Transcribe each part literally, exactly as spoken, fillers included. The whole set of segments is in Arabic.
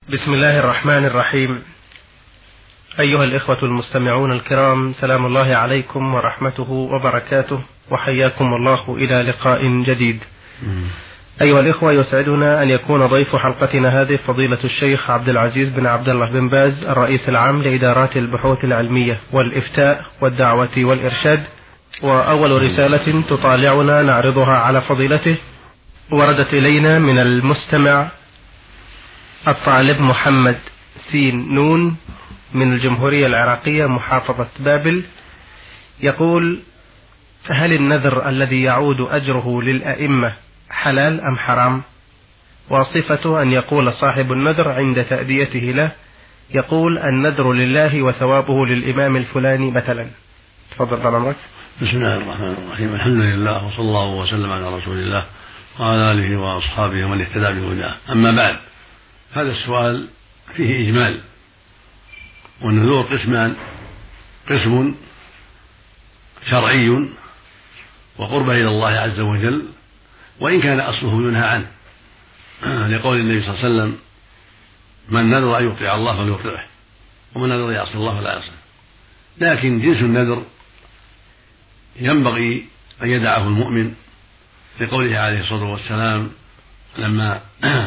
بسم الله الرحمن الرحيم. أيها الإخوة المستمعون الكرام، سلام الله عليكم ورحمته وبركاته، وحياكم الله إلى لقاء جديد. أيها الإخوة، يسعدنا أن يكون ضيف حلقتنا هذه فضيلة الشيخ عبد العزيز بن عبد الله بن باز، الرئيس العام لإدارات البحوث العلمية والإفتاء والدعوة والإرشاد. وأول رسالة تطالعنا نعرضها على فضيلته وردت إلينا من المستمع الطالب محمد سين نون من الجمهورية العراقية محافظة بابل، يقول: هل النذر الذي يعود أجره للأئمة حلال أم حرام؟ وصفته أن يقول صاحب النذر عند تأديته له، يقول: النذر لله وثوابه للإمام الفلاني مثلا. تفضل طال عمرك. بسم الله الرحمن الرحيم. الحمد لله، وصلى الله وسلم على رسول الله وعلى آله وأصحابه ومن اهتدى بهداه. أما بعد، هذا السؤال فيه إجمال، والنذور قسمان: قسم شرعي وقرب إلى الله عز وجل، وإن كان أصله ينهى عنه، لقول النبي صلى الله عليه وسلم: من نذر أن يطيع الله فليطيعه، ومن نذر يعصي الله فلا يعصيه. لكن جنس النذر ينبغي أن يدعه المؤمن، لقوله عليه الصلاة والسلام لما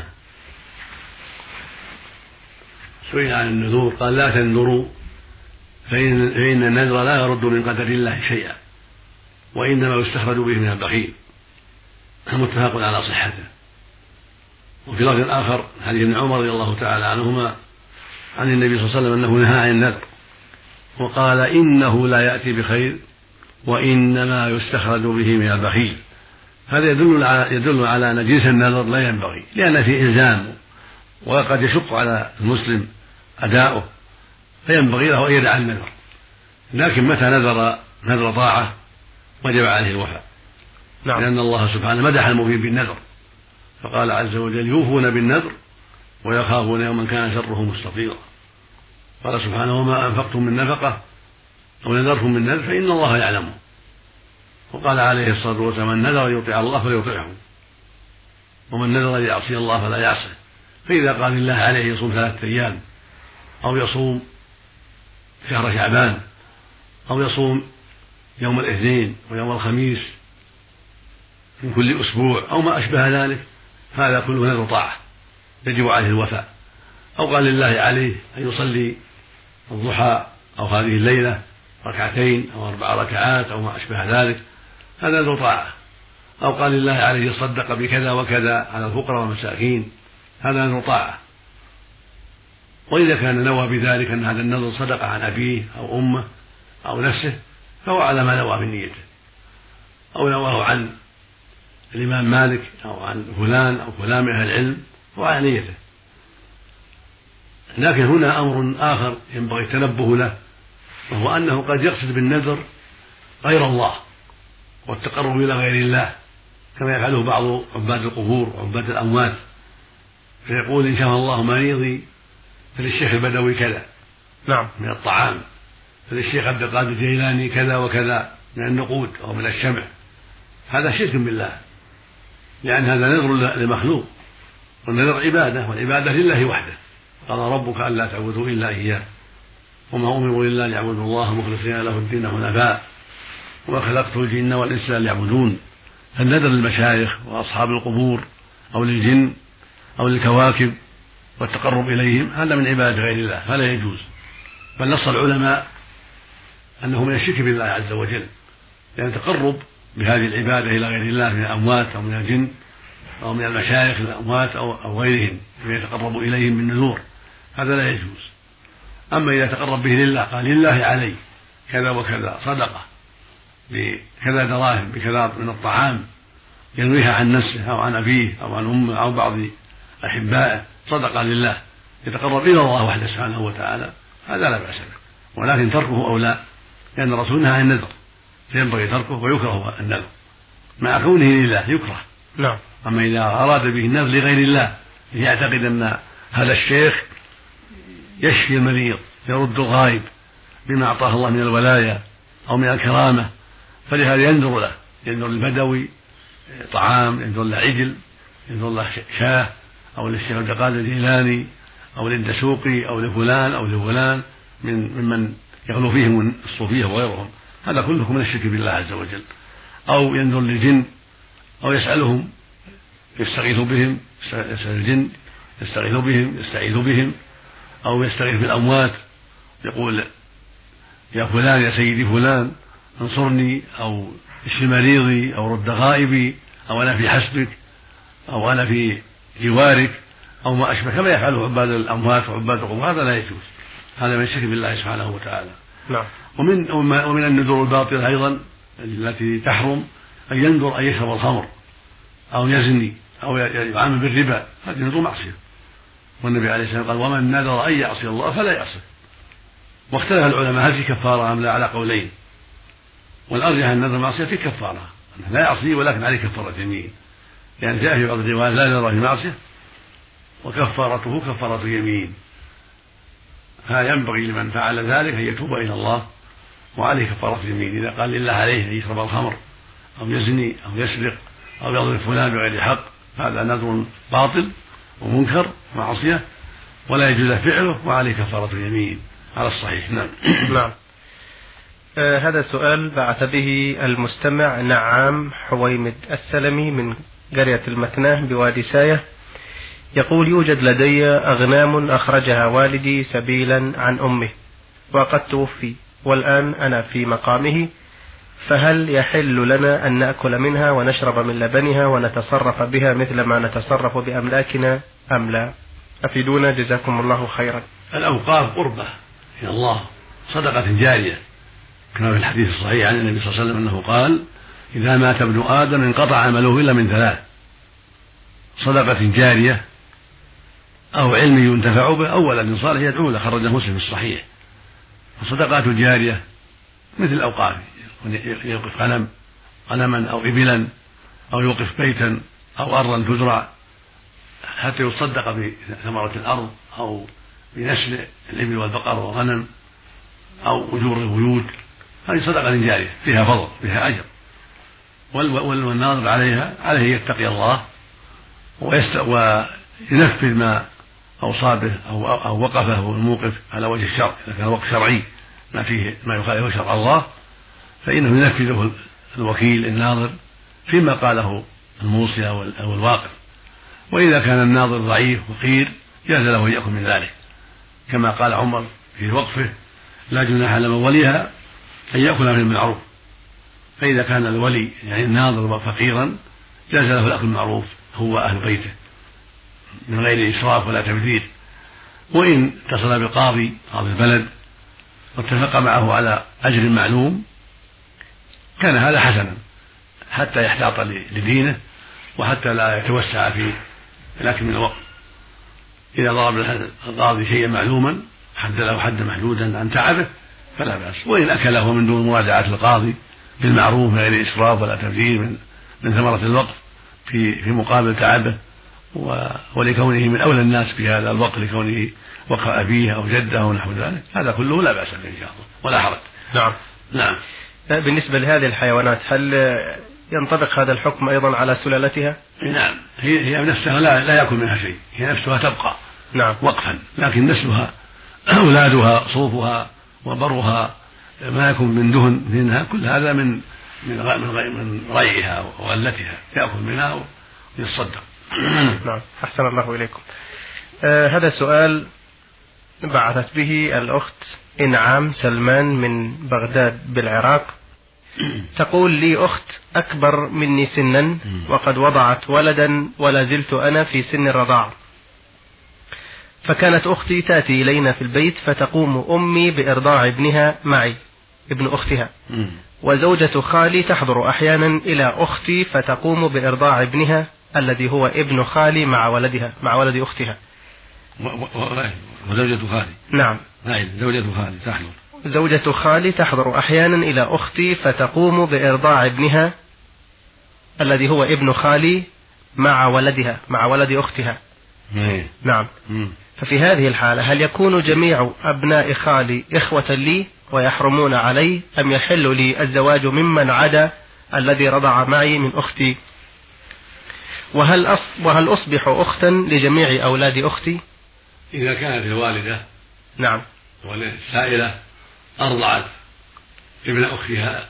سئل عن النذور قال: لا تنذروا فإن, فإن النذر لا يرد من قدر الله شيئا، وإنما يستخرج به من البخيل. متفق على صحته. وفي لفظ آخر حديث ابن عمر رضي الله تعالى عنهما عن النبي صلى الله عليه وسلم أنه نهى عن النذر وقال: إنه لا يأتي بخير وإنما يستخرج به من البخيل. هذا يدل على يدل على أن جنس النذر لا ينبغي، لأن فيه إلزام وقد يشق على المسلم أداؤه، فينبغي له أن يدع النذر. لكن متى نذر نذر طاعة وجب عليه الوفاء، نعم. لأن الله سبحانه مدح الموفين بالنذر، فقال عز وجل: يوفون بالنذر ويخافون يوما كان شره مستطيرا. قال سبحانه: وما أنفقتم من نفقة أو نذرتم من نذر فإن الله يعلمه. وقال عليه الصلاة والسلام: من نذر يطيع الله فليطيعه، ومن نذر يعصي الله فلا يعصيه. فإذا قال الله عليه يصوم ثلاثة أيام، أو يصوم شهر شعبان، أو يصوم يوم الاثنين ويوم الخميس من كل أسبوع، أو ما أشبه ذلك، هذا كله نذر طاعة يجب عليه الوفاء. أو قال الله عليه أن يصلي الضحى أو هذه الليلة ركعتين أو أربع ركعات أو ما أشبه ذلك، هذا نذر طاعة. أو قال الله عليه يصدق بكذا وكذا على الفقراء والمساكين، هذا نذر طاعة. وإذا كان نوى بذلك أن هذا النذر صدق عن أبيه أو أمه أو نفسه، فهو على ما نوى بنيته. أو نواه عن الإمام مالك أو عن فلان أو فلان من أهل العلم، هو على نيته. لكن هنا أمر آخر ينبغي التنبه له، وهو أنه قد يقصد بالنذر غير الله والتقرب إلى غير الله، كما يفعله بعض عباد القبور وعباد الأموات، فيقول: إن شاء الله مريضي فللشيخ البدوي كذا، نعم، من الطعام، فللشيخ عبد القادر الجيلاني كذا وكذا من النقود أو من الشمع. هذا شرك بالله، لأن هذا نذر للمخلوق، والنذر عبادة، والعبادة لله وحده. قال: ربك ألا تعبدوا إلا إياه وما أمروا إلا ليعبدوا الله مخلصين له الدين حنفاء وما خلقت الجن والإنس إلا ليعبدون. فالنذر للمشايخ وأصحاب القبور أو للجن أو للكواكب والتقرب إليهم هذا من عبادة غير الله، فلا يجوز. بل نص العلماء أنه من الشرك بالله عز وجل، لأن التقرب بهذه العبادة إلى غير الله من الأموات أو من الجن أو من المشايخ الأموات أو غيرهم يتقرب إليهم بالنذور، هذا لا يجوز. أما إذا تقرب به لله، قال: لله علي كذا وكذا صدقة بكذا دراهم بكذا من الطعام، ينويها عن نفسه أو عن أبيه أو عن أمه أو بعض أحبائه، صدقة لله يتقرب إلى الله وحده سبحانه وتعالى، هذا لا بأس به. ولكن تركه أولى، لأن الرسول نهى عن النذر، فينبغي تركه ويكره النذر مع كونه لله يكره. نعم. أما إذا أراد به النذر لغير الله، يعتقد أن هذا الشيخ يشفي المريض يرد الغائب بما أعطاه الله من الولاية أو من الكرامة، فلهذا ينذر له، ينذر البدوي طعام، ينذر له عجل، ينذر له شاه، أو للشيخ عبد القادر الجيلاني أو للدسوقي أو لفلان أو لفلان من ممن يغلو فيهم الصوفية وغيرهم، هذا كله من الشرك بالله عز وجل. أو ينذر للجن أو يسألهم يستغيث بهم، يسأل الجن يستغيث بهم يستعيذ بهم، أو يستغيث بالأموات يقول يا فلان يا سيدي فلان انصرني، أو اشف مريضي، أو رد غائبي، أو أنا في حسبك، أو أنا في جوارك، أو ما أشبه، كما يفعله عباد الأموات وعباد القبور. هذا لا يجوز، هذا من الشرك بالله سبحانه وتعالى. نعم. ومن ومن النذور الباطلة أيضا التي تحرم أن ينذر أن يشرب الخمر أو يزني أو يعامل بالربا، هذه نذور معصية. والنبي عليه الصلاة والسلام قال ومن نذر أن يعصي الله فلا يعصيه. واختلف العلماء هل في كفارة أم لا على قولين، والأرجح أن النذر معصية في كفارة، لا يعصيه ولكن عليه كفارة يمين، يعني جاء في بعض الروايات لا نذر في معصية وكفارته كفارة يمين. فينبغي لمن فعل ذلك أن يتوب إلى الله وعليه كفارة يمين. إذا قال لله عليه أن يشرب الخمر أو يزني أو يسرق أو يضرب فلان بغير حق، هذا نذر باطل ومنكر معصية ولا يجوز فعله وعليه كفارة يمين على الصحيح. نعم. نعم. آه هذا سؤال بعث به المستمع نعام حويمد السلمي من قرية المكناه بوادي ساية، يقول يوجد لدي أغنام أخرجها والدي سبيلا عن أمه وقد توفي، والآن أنا في مقامه، فهل يحل لنا أن نأكل منها ونشرب من لبنها ونتصرف بها مثل ما نتصرف بأملاكنا أم لا؟ أفيدونا جزاكم الله خيرا. الأوقاف قربة إلى الله، صدقة جارية، كما في الحديث الصحيح عن النبي صلى الله عليه وسلم أنه قال إذا مات ابن آدم انقطع عمله إلا من ثلاث: صدقة جارية أو علم ينتفع به أو ولد صالح يدعو له، خرجه مسلم في الصحيح. الصدقات الجارية مثل الأوقاف، يوقف غنم غنما أو إبلا، أو يوقف بيتا أو أرضا تزرع حتى يصدق بثمرة الأرض، أو بنسل الإبل والبقر والغنم، أو أجور البيوت، هذه صدقة جارية فيها فضل فيها أجر. والناظر عليها عليه يتقي الله وينفذ ما أوصى به أو وقفه الموقف على وجه الشرع. إذا كان وقف شرعي ما فيه ما يخالف شرع الله فإنه ينفذه الوكيل الناظر فيما قاله الموصي أو الواقف. وإذا كان الناظر ضعيف وقير جاز له أن يأكل من ذلك، كما قال عمر في وقفه لا جناح على من وليها أن يأكل من المعروف. فإذا كان الولي يعني الناظر فقيرا جاز له الأكل المعروف هو أهل بيته من غير إسراف ولا تبذير. وإن اتصل بالقاضي قاضي البلد واتفق معه على أجر معلوم كان هذا حسنا حتى يحتاط لدينه وحتى لا يتوسع في الأكل من الوقت. إذا ضرب القاضي شيئا معلوما حد له حد محدودا عن تعبه فلا بأس. وإن أكله من دون مراجعة القاضي بالمعروف من غير إسراف ولا تبذير من من ثمرة الوقف في في مقابل تعبه ولكونه من أولى الناس في هذا الوقت لكونه وقف أبيه أو جده أو نحو ذلك، هذا كله لا بأس به إن شاء الله ولا حرج. نعم. نعم. بالنسبة لهذه الحيوانات هل ينطبق هذا الحكم أيضا على سلالتها؟ نعم، هي هي نفسها لا لا يأكل منها شيء، هي نفسها تبقى نعم وقفا، لكن نسلها أولادها صوفها وبرها ما يكون من دهن منها كل هذا من من من ريعها وغلتها يأكل منها ويتصدق. نعم. أحسن الله إليكم. آه هذا سؤال بعثت به الأخت إنعام سلمان من بغداد بالعراق، تقول لي أخت أكبر مني سنا وقد وضعت ولدا ولا زلت أنا في سن الرضاعة، فكانت أختي تأتي إلينا في البيت فتقوم أمي بإرضاع ابنها معي ابن أختها، وزوجة خالي تحضر أحيانا إلى أختي فتقوم بإرضاع ابنها الذي هو ابن خالي مع ولدها مع ولد أختها. وزوجة خالي نعم زوجة خالي تحضر زوجة خالي تحضر أحيانا إلى أختي فتقوم بإرضاع ابنها الذي هو ابن خالي مع ولدها مع ولد أختها. نعم. ففي هذه الحالة هل يكون جميع أبناء خالي إخوة لي ويحرمون علي أم يحل لي الزواج ممن عدا الذي رضع معي من أختي؟ وهل وهل أصبح أختا لجميع أولاد أختي؟ إذا كانت الوالدة نعم السائلة أرضعت ابن أختها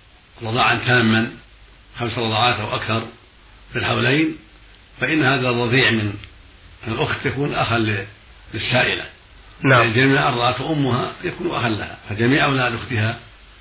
رضاعا تاما خمس رضاعات أو أكثر في الحولين، فإن هذا الرضيع من الأخت يكون أخا للسائلة. نعم. جميع أرضعته أمها يكون أخا لها، فجميع أولاد أختها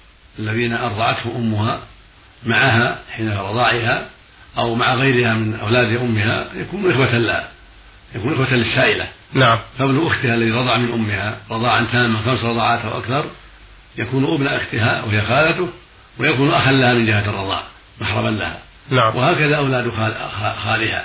الذين أرضعته أمها معها حين رضاعها أو مع غيرها من أولاد أمها يكون إخوة لها، يكون إخوة للسائلة. نعم. فابن أختها الذي رضع من أمها رضاعا تاما خمس رضاعات أو أكثر يكون ابن أختها وهي خالته، ويكون أخا لها من جهة الرضاع محرما لها. نعم. وهكذا أولاد خالها،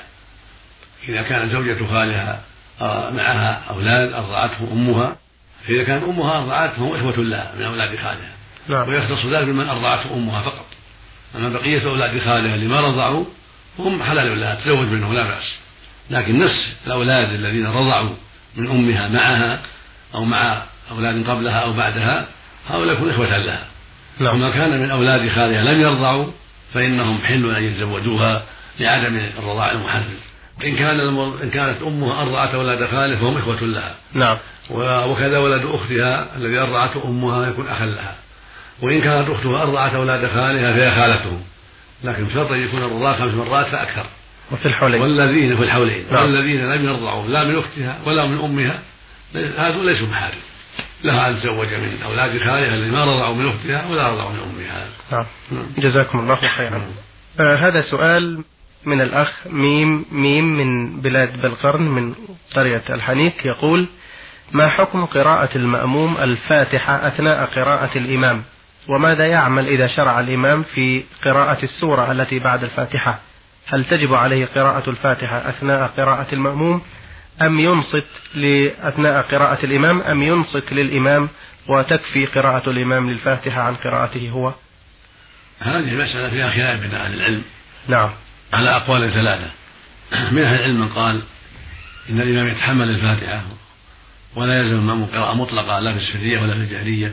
إذا كانت زوجة خالها معها أولاد أرضعته أمها، فإذا كان أمها أرضعتهم إخوة لها من أولاد خالها. نعم. ويختص ذلك بمن أرضعته أمها فقط، أما بقية أولاد خالها اللي ما رضعوا هم حلال لها تزوج منهم لا بأس، لكن نفس الأولاد الذين رضعوا من أمها معها أو مع أولاد قبلها أو بعدها هؤلاء يكون إخوة لها. نعم. وما كان من أولاد خالها لم يرضعوا فإنهم حل أن يتزوجوها لعدم الرضاع المحرم. إن كان إن كانت أمها أرضعت أولاد خالها فهم إخوة لها. نعم. وكذا ولد أختها الذي أرضعته أمها يكون أخا لها. وإن كانت أختها أرضعت أولاد خالها فهي خالته، لكن بشرط أن يكون الرضاع خمس مرات فأكثر. وفي الحولين والذين في الحولين نعم. والذين لم يرضعوا لا من أختها ولا من أمها هذول ليسوا محارم لها أن تزوج من أولاد خالها الذين ما رضعوا من أختها ولا رضعوا من أمها. نعم. جزاكم الله خيرا. آه هذا سؤال من الأخ ميم ميم من بلاد بلقرن من قرية الحنيك، يقول: ما حكم قراءة المأموم الفاتحة أثناء قراءة الإمام؟ وماذا يعمل إذا شرع الإمام في قراءة السورة التي بعد الفاتحة؟ هل تجب عليه قراءة الفاتحة أثناء قراءة المأموم أم ينصت أثناء قراءة الإمام أم ينصت للإمام وتكفي قراءة الإمام للفاتحة عن قراءته هو؟ هذه المسألة فيها خلاف بين أهل العلم. نعم. على أقوال ثلاثة. من أهل العلم من قال إن الإمام يتحمل الفاتحة ولا يلزم المأموم قراءة مطلقة لا في السرية ولا في الجهرية.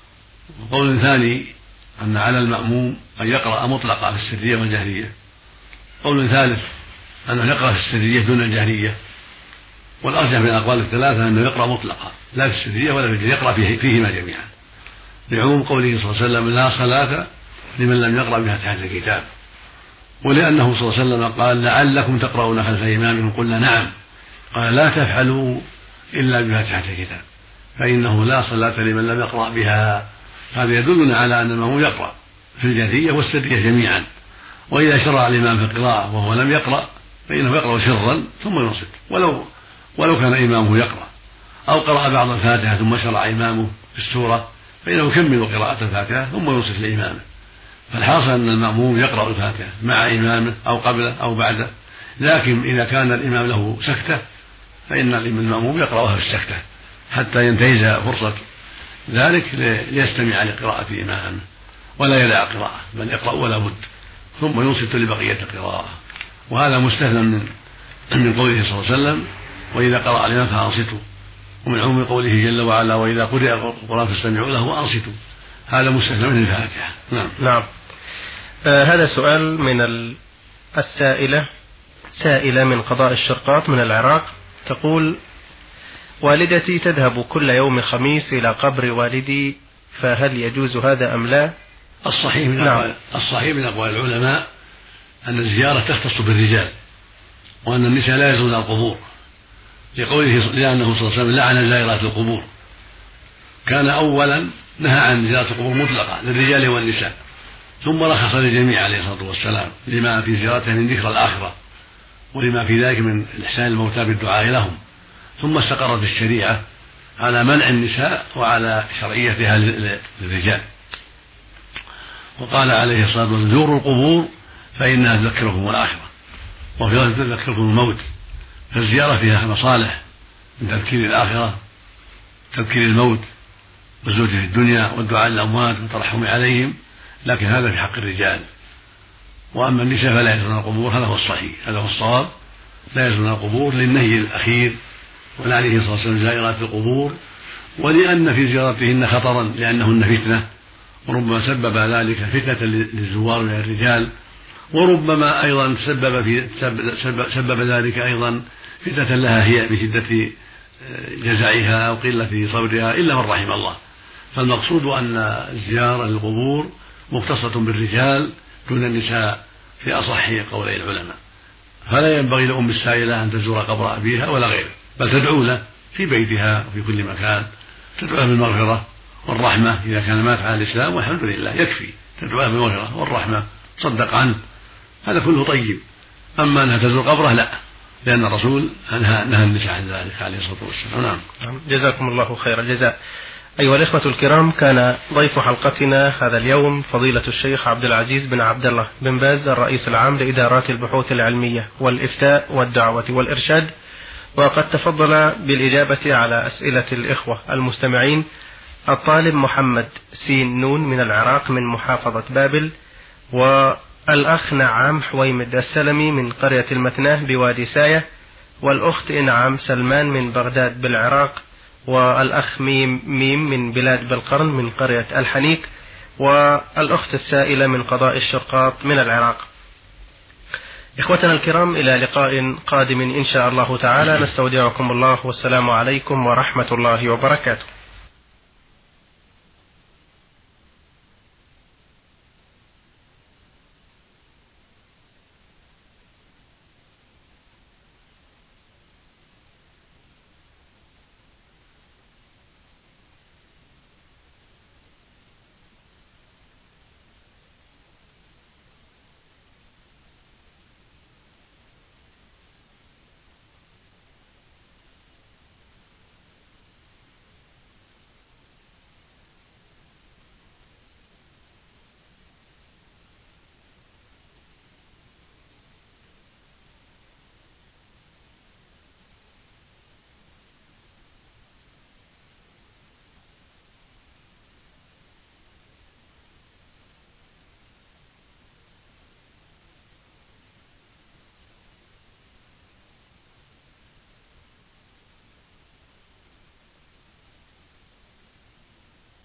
وقول ثاني أن على المأموم أن يقرأ مطلقة في السرية والجهرية. قول ثالث أنه يقرأ في السرية دون الجهرية. والأرجح من الأقوال الثلاثة أنه يقرأ مطلقة لا في السرية ولا في الجهرية، يقرأ فيه فيهما جميعا، لعموم قوله صلى الله عليه وسلم: لا صلاة لمن لم يقرأ بفاتحة الكتاب. ولأنه صلى الله عليه وسلم قال: لعلكم تقرؤون خلف إمامكم، قلنا نعم، قال: لا تفعلوا إلا بفاتحة الكتاب فإنه لا صلاة لمن لم يقرأ بها. هذا يدلنا على أن المأموم يقرأ في الجهرية والسرية جميعا. وإذا شرع الإمام في القراءة وهو لم يقرأ فإنه يقرأ سرا ثم ينصت، ولو ولو كان إمامه يقرأ، أو قرأ بعض الفاتحة ثم شرع إمامه في السورة فإنه يكمل قراءة الفاتحة ثم ينصت لإمامه. فالحاصل أن المأموم يقرأ الفاتحة مع إمامه أو قبله أو بعده، لكن إذا كان الإمام له سكتة فإن المأموم يقرأها في السكتة حتى ينتهز فرصة ذلك ليستمع لقراءة إمامه ولا يدع قراءة، بل يقرأ ولا بد ثم ينصت لبقية القراءة. وهذا مستثنى من من قوله صلى الله عليه وسلم: وإذا قرأ الإمام فأنصتوا، ومن عموم قوله جل وعلا: وإذا قرئ القرآن فاستمعوا له وأنصتوا. هذا مستثنى من الفاتحة. نعم. نعم. آه هذا سؤال من السائلة سائلة من قضاء الشرقاط من العراق، تقول: والدتي تذهب كل يوم خميس إلى قبر والدي، فهل يجوز هذا أم لا؟ الصحيح من نعم. الصحيح من أقوال العلماء أن الزيارة تختص بالرجال، وأن النساء لا يزورن القبور، لقوله لأنه صلى الله عليه وسلم لعن زائرات القبور. كان أولا نهى عن زيارة القبور مطلقة للرجال والنساء، ثم رخص للجميع عليه الصلاة والسلام لما في زيارته من ذكر الآخرة ولما في ذلك من إحسان الموتى بالدعاء لهم، ثم استقرت الشريعة على منع النساء وعلى شرعيتها للرجال. وقال عليه الصلاة والسلام: زوروا القبور فإنها تذكركم الآخرة، وفي ذلك تذكركم الموت. فالزيارة فيها مصالح من تذكير الآخرة، تذكير الموت والزهد في الدنيا والدعاء للأموات والترحم عليهم، لكن هذا في حق الرجال. وأما النساء فلا يزورن القبور، هذا هو الصحيح، هذا هو الصواب، لا يزورن القبور للنهي الأخير ولعنه صلى الله عليه وسلم زائرات القبور، ولأن في زيارتهن خطرا لأنهن فتنة، وربما سبب ذلك فتنة للزوار من الرجال، وربما أيضا سبب في سبب, سبب ذلك أيضا فتنة لها هي بشدة جزعها أو قلة صبرها إلا من رحم الله. فالمقصود أن الزيارة للقبور مختصة بالرجال دون النساء في أصح قولي العلماء، فلا ينبغي لأم السائلة أن تزور قبر أبيها ولا غيره، بل تدعو له في بيتها وفي كل مكان، تدعو له بالمغفرة والرحمة إذا كان مات على الإسلام، والحمد لله يكفي، تدعو له بالمغفرة والرحمة، تصدق عنه، هذا كله طيب. أما أنها تزور قبره لا، لأن الرسول نهى نهى النساء عن ذلك عليه الصلاة والسلام. نعم. جزاكم الله خير الجزاء. أيها الإخوة الكرام، كان ضيف حلقتنا هذا اليوم فضيلة الشيخ عبد العزيز بن عبد الله بن باز، الرئيس العام لإدارات البحوث العلمية والإفتاء والدعوة والإرشاد، وقد تفضل بالإجابة على أسئلة الإخوة المستمعين الطالب محمد سين نون من العراق من محافظة بابل، والأخ نعام حويمد السلمي من قرية المثناه بوادي ساية، والأخت إنعام سلمان من بغداد بالعراق، والأخ ميم ميم من بلاد بالقرن من قرية الحنيك، والأخت السائلة من قضاء الشرقاط من العراق. إخوتنا الكرام، إلى لقاء قادم إن شاء الله تعالى، نستودعكم الله، والسلام عليكم ورحمة الله وبركاته.